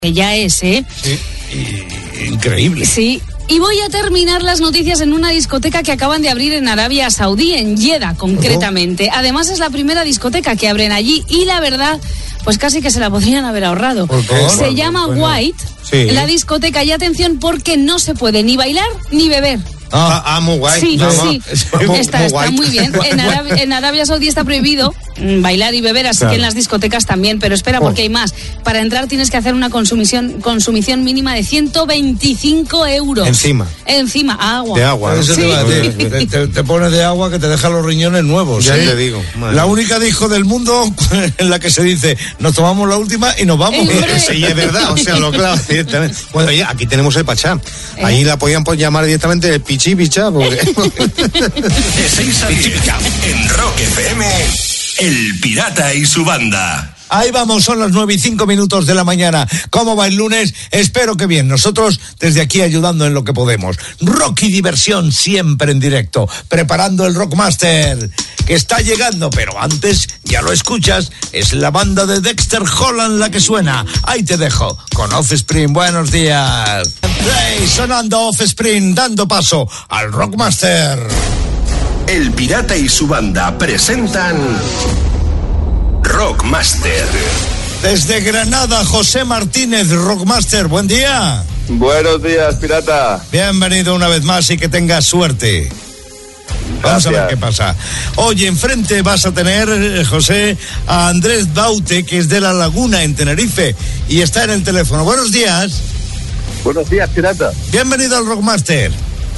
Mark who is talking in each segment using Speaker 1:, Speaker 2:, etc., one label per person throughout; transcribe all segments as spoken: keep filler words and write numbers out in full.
Speaker 1: que ya es, ¿eh?
Speaker 2: Sí, y, increíble.
Speaker 1: Sí. Y voy a terminar las noticias en una discoteca que acaban de abrir en Arabia Saudí, en Jeddah concretamente. Uh-huh. Además es la primera discoteca que abren allí y la verdad, pues casi que se la podrían haber ahorrado. Se bueno, llama bueno. White, sí. La discoteca, y atención porque no se puede ni bailar ni beber.
Speaker 2: Ah, ah, muy guay.
Speaker 1: Sí,
Speaker 2: no,
Speaker 1: sí,
Speaker 2: muy,
Speaker 1: está,
Speaker 2: muy,
Speaker 1: está muy bien. En Arabia, en Arabia Saudí está prohibido bailar y beber, así claro. que en las discotecas también. Pero espera, porque hay más. Para entrar tienes que hacer una consumición, consumición mínima de ciento veinticinco euros.
Speaker 2: Encima.
Speaker 1: Encima, agua.
Speaker 2: De agua. ¿No? Sí. Te, te, te, te pones de agua que te deja los riñones nuevos. Ya ¿sí? te digo. Madre. La única disco del mundo en la que se dice, nos tomamos la última y nos vamos. Sí, es verdad. O sea, lo claro. Bueno, ya, aquí tenemos el Pachá. ¿Eh? Ahí la podían pues, llamar directamente el Pichi Pichá, porque...
Speaker 3: De seis a diez, en Rock F M, El Pirata y su banda.
Speaker 2: Ahí vamos, son las nueve y cinco minutos de la mañana. ¿Cómo va el lunes? Espero que bien. Nosotros desde aquí ayudando en lo que podemos. Rock y diversión siempre en directo. Preparando el Rockmaster, que está llegando, pero antes, ya lo escuchas, es la banda de Dexter Holland la que suena. Ahí te dejo, con Offspring. Buenos días. Play, sonando Offspring, dando paso al Rockmaster.
Speaker 3: El Pirata y su banda presentan Rockmaster.
Speaker 2: Desde Granada, José Martínez, Rockmaster, buen día.
Speaker 4: Buenos días, Pirata.
Speaker 2: Bienvenido una vez más y que tengas suerte. Vamos Gracias. A ver qué pasa. Oye, enfrente vas a tener, José, a Andrés Daute, que es de La Laguna, en Tenerife, y está en el teléfono. Buenos días.
Speaker 4: Buenos días, Pirata.
Speaker 2: Bienvenido al Rockmaster.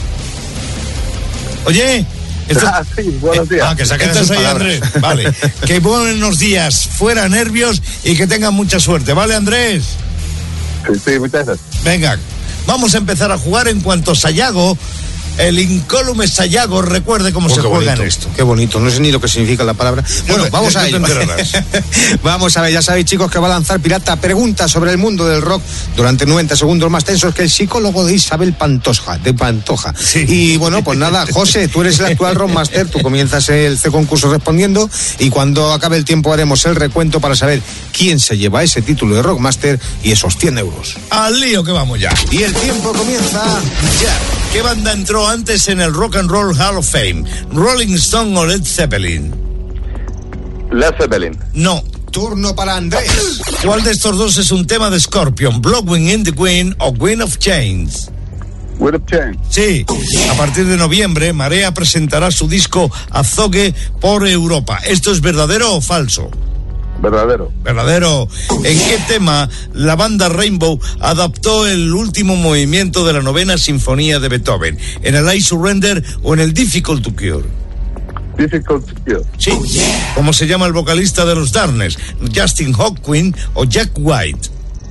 Speaker 2: Oye... Esto,
Speaker 4: ah, sí, buenos días.
Speaker 2: Ah, que saquen sus ahí, Andrés. Vale. Que buenos días, fuera nervios y que tengan mucha suerte. ¿Vale, Andrés?
Speaker 4: Sí, sí, muchas gracias.
Speaker 2: Venga, vamos a empezar a jugar en cuanto Sayago, el incólume Sayago, recuerde cómo oh, se juega
Speaker 5: bonito,
Speaker 2: en esto.
Speaker 5: Qué bonito, no sé ni lo que significa la palabra. Bueno, vamos a ello. Vamos a ver, ya sabéis, chicos, que va a lanzar Pirata preguntas sobre el mundo del rock durante noventa segundos más tensos que el psicólogo de Isabel Pantoja, de Pantoja. Sí. Y bueno, pues nada, José, tú eres el actual Rockmaster, tú comienzas el C concurso respondiendo y cuando acabe el tiempo haremos el recuento para saber quién se lleva ese título de Rockmaster y esos cien euros.
Speaker 2: Al lío que vamos ya.
Speaker 5: Y el tiempo comienza ya.
Speaker 2: ¿Qué banda entró antes en el Rock and Roll Hall of Fame? ¿Rolling Stone o Led Zeppelin?
Speaker 4: Led Zeppelin.
Speaker 2: No.
Speaker 5: Turno para Andrés.
Speaker 2: ¿Cuál de estos dos es un tema de Scorpion? ¿Blowing in the Wind o Wind of Chains?
Speaker 4: Wind of Chains.
Speaker 2: Sí. A partir de noviembre, Marea presentará su disco Azogue por Europa. ¿Esto es verdadero o falso?
Speaker 4: Verdadero.
Speaker 2: Verdadero. ¿En qué tema la banda Rainbow adaptó el último movimiento de la novena sinfonía de Beethoven? ¿En el I Surrender o en el Difficult to Cure?
Speaker 4: Difficult to Cure.
Speaker 2: Sí. Oh, yeah. ¿Cómo se llama el vocalista de los Darkness? ¿Justin Hawkins o Jack White?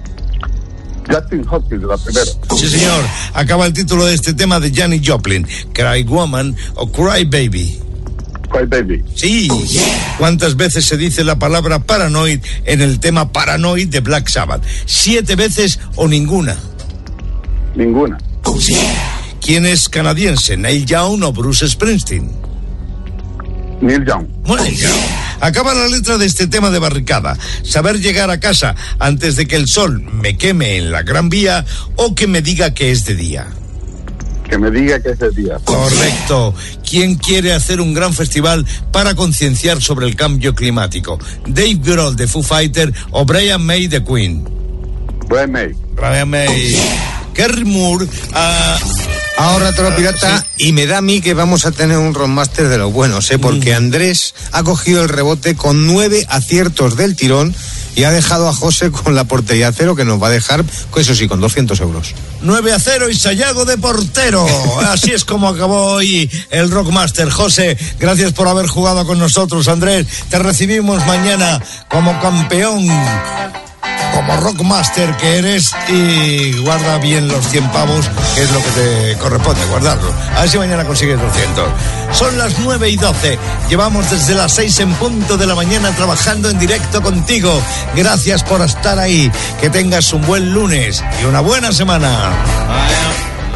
Speaker 4: Justin Hawkins, la primera.
Speaker 2: Sí, señor. Acaba el título de este tema de Janis Joplin. ¿Cry Woman o Cry Baby?
Speaker 4: Cry Baby.
Speaker 2: Sí. Oh, yeah. ¿Cuántas veces se dice la palabra paranoid en el tema Paranoid de Black Sabbath? ¿Siete veces o ninguna?
Speaker 4: Ninguna.
Speaker 2: Oh, yeah. ¿Quién es canadiense? ¿Neil Young o Bruce Springsteen?
Speaker 4: Neil Young.
Speaker 2: Bueno, acaba la letra de este tema de Barricada. Saber llegar a casa antes de que el sol me queme en la Gran Vía o que me diga que es de día.
Speaker 4: Que me diga que es de día.
Speaker 2: Correcto. ¿Quién quiere hacer un gran festival para concienciar sobre el cambio climático? ¿Dave Grohl de Foo Fighters o Brian May de Queen?
Speaker 4: Brian May.
Speaker 2: Brian May. Kerry Moore. Uh,
Speaker 5: Ahora te lo Pirata, sí. Y me da a mí que vamos a tener un Rockmaster de los buenos, ¿eh? Porque Andrés ha cogido el rebote con nueve aciertos del tirón y ha dejado a José con la portería a cero, que nos va a dejar, eso sí, con doscientos euros.
Speaker 2: nueve a cero y Sayago de portero. Así es como acabó hoy el Rockmaster. José, gracias por haber jugado con nosotros. Andrés, te recibimos mañana como campeón, como Rockmaster que eres, y guarda bien los cien pavos, que es lo que te corresponde, guardarlo. A ver si mañana consigues doscientos. Son las nueve y doce. Llevamos desde las seis en punto de la mañana trabajando en directo contigo. Gracias por estar ahí. Que tengas un buen lunes y una buena semana.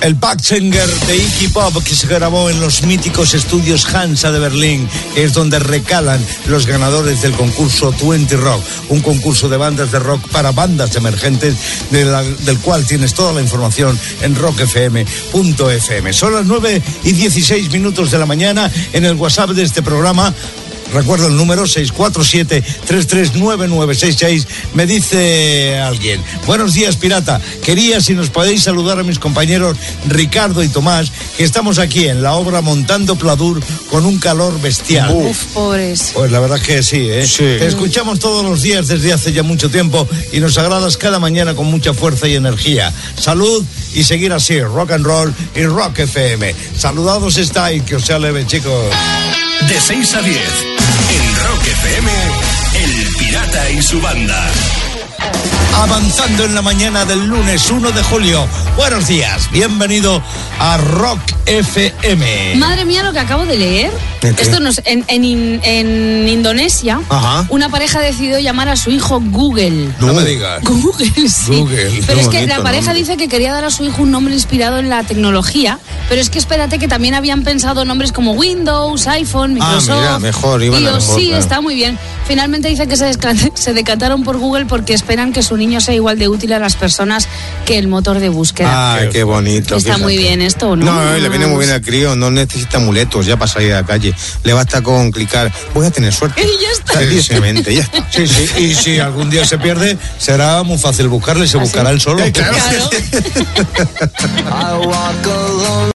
Speaker 2: El Backsänger de Iggy Pop, que se grabó en los míticos estudios Hansa de Berlín, es donde recalan los ganadores del concurso veinte Rock, un concurso de bandas de rock para bandas emergentes, de la, del cual tienes toda la información en rock f m punto f m. Son las nueve y dieciséis minutos de la mañana. En el WhatsApp de este programa, recuerdo el número seis cuatro siete, tres tres nueve nueve seis seis. Me dice alguien: buenos días, pirata. Quería si nos podéis saludar a mis compañeros Ricardo y Tomás, que estamos aquí en la obra montando Pladur con un calor bestial.
Speaker 1: Uf, pobres.
Speaker 2: Pues la verdad que sí, ¿eh?
Speaker 5: Sí.
Speaker 2: Te escuchamos todos los días desde hace ya mucho tiempo y nos agradas cada mañana con mucha fuerza y energía. Salud y seguir así, rock and roll y rock F M. Saludados estáis, que os sea leve, chicos.
Speaker 3: De seis a diez, en Rock F M, El Pirata y su banda.
Speaker 2: Avanzando en la mañana del lunes uno de julio. Buenos días, bienvenido a Rock F M.
Speaker 1: Madre mía, lo que acabo de leer.
Speaker 5: ¿De qué?
Speaker 1: Esto nos, en, en, en Indonesia,
Speaker 5: Ajá.
Speaker 1: una pareja decidió llamar a su hijo Google.
Speaker 2: No me digas.
Speaker 1: Google, sí.
Speaker 2: Google,
Speaker 1: pero
Speaker 5: qué
Speaker 1: es que
Speaker 5: bonito
Speaker 1: la pareja
Speaker 5: nombre.
Speaker 1: dice que quería dar a su hijo un nombre inspirado en la tecnología, pero es que espérate que también habían pensado nombres como Windows, iPhone,
Speaker 5: Ah,
Speaker 1: Microsoft.
Speaker 5: mira, mejor, iban a
Speaker 1: iOS.
Speaker 5: mejor,
Speaker 1: Sí,
Speaker 5: claro.
Speaker 1: está muy bien. Finalmente dice que se, desca- se decantaron por Google porque esperan que su niño sea igual de útil a las personas que el motor de búsqueda.
Speaker 5: Ay, qué bonito.
Speaker 1: Está muy
Speaker 5: fíjate.
Speaker 1: bien esto, ¿no?
Speaker 5: No, no, le viene muy bien al crío, no necesita amuletos ya para salir a la calle. Le basta con clicar, voy a tener suerte.
Speaker 1: Y ya está.
Speaker 5: Directamente, ya está.
Speaker 2: Sí, sí, y si algún día se pierde, será muy fácil buscarle, se
Speaker 1: ¿Ah, sí?
Speaker 2: buscará él solo.
Speaker 5: Eh, claro.
Speaker 1: Claro.